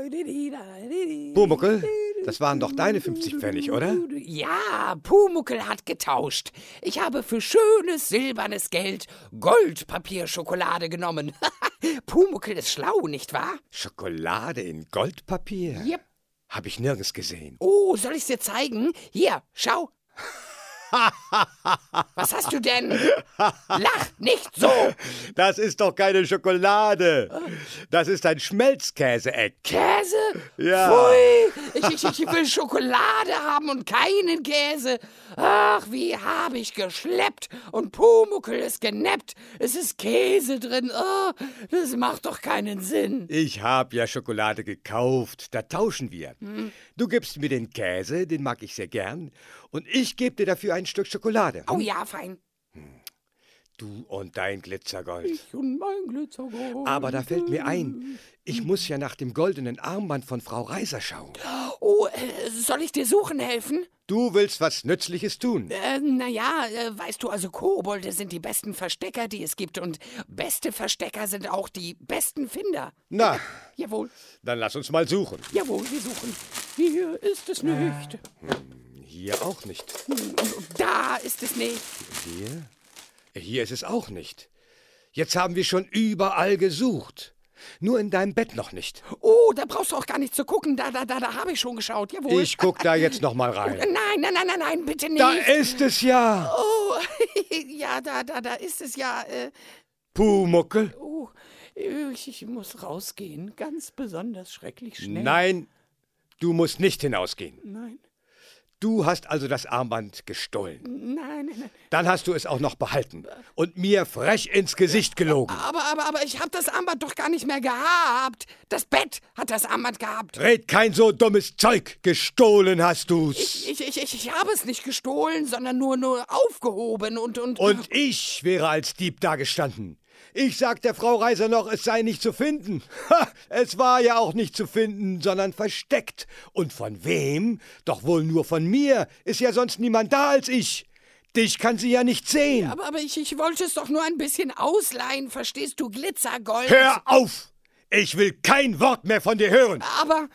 Pumuckl, das waren doch deine 50 Pfennig, oder? Ja, Pumuckl hat getauscht. Ich habe für schönes, silbernes Geld Goldpapierschokolade genommen. Pumuckl ist schlau, nicht wahr? Schokolade in Goldpapier? Yep. Hab ich nirgends gesehen. Oh, soll ich's dir zeigen? Hier, schau. Was hast du denn? Lach nicht so! Das ist doch keine Schokolade. Das ist ein Schmelzkäse-Eck. Käse? Ja. Pfui! Ich will Schokolade haben und keinen Käse. Ach, wie habe ich geschleppt und Pumuckl ist genappt. Es ist Käse drin. Oh, das macht doch keinen Sinn. Ich hab ja Schokolade gekauft. Da tauschen wir. Du gibst mir den Käse, den mag ich sehr gern. Und ich gebe dir dafür ein Stück Schokolade. Oh ja, fein. Du und dein Glitzergold. Ich und mein Glitzergold. Aber da fällt mir ein, ich muss ja nach dem goldenen Armband von Frau Reiser schauen. Oh, soll ich dir suchen helfen? Du willst was Nützliches tun. Weißt du, also Kobolde sind die besten Verstecker, die es gibt. Und beste Verstecker sind auch die besten Finder. Na, Jawohl, dann lass uns mal suchen. jawohl, wir suchen. Hier ist es nicht. Hier auch nicht. Und da ist es nicht. Hier? Hier ist es auch nicht. Jetzt haben wir schon überall gesucht. Nur in deinem Bett noch nicht. Oh, da brauchst du auch gar nicht zu gucken. Da habe ich schon geschaut. Jawohl. Ich guck da jetzt noch mal rein. Nein, bitte nicht. Da ist es ja. Oh, ja, da ist es ja. Pumuckl? Oh, ich muss rausgehen. Ganz besonders schrecklich schnell. Nein, du musst nicht hinausgehen. Nein, Du hast also das Armband gestohlen. nein. Dann hast du es auch noch behalten und mir frech ins Gesicht gelogen. Aber ich habe das Armband doch gar nicht mehr gehabt. Das Bett hat das Armband gehabt. Red kein so dummes Zeug. Gestohlen hast du's. Ich habe es nicht gestohlen, sondern nur aufgehoben und... Und ich wäre als Dieb dagestanden. Ich sag der Frau Reiser noch, es sei nicht zu finden. Ha, es war ja auch nicht zu finden, sondern versteckt. Und von wem? Doch wohl nur von mir. Ist ja sonst niemand da als ich. Dich kann sie ja nicht sehen. Aber ich wollte es doch nur ein bisschen ausleihen, verstehst du, Glitzergold? Hör auf! Ich will kein Wort mehr von dir hören. Aber...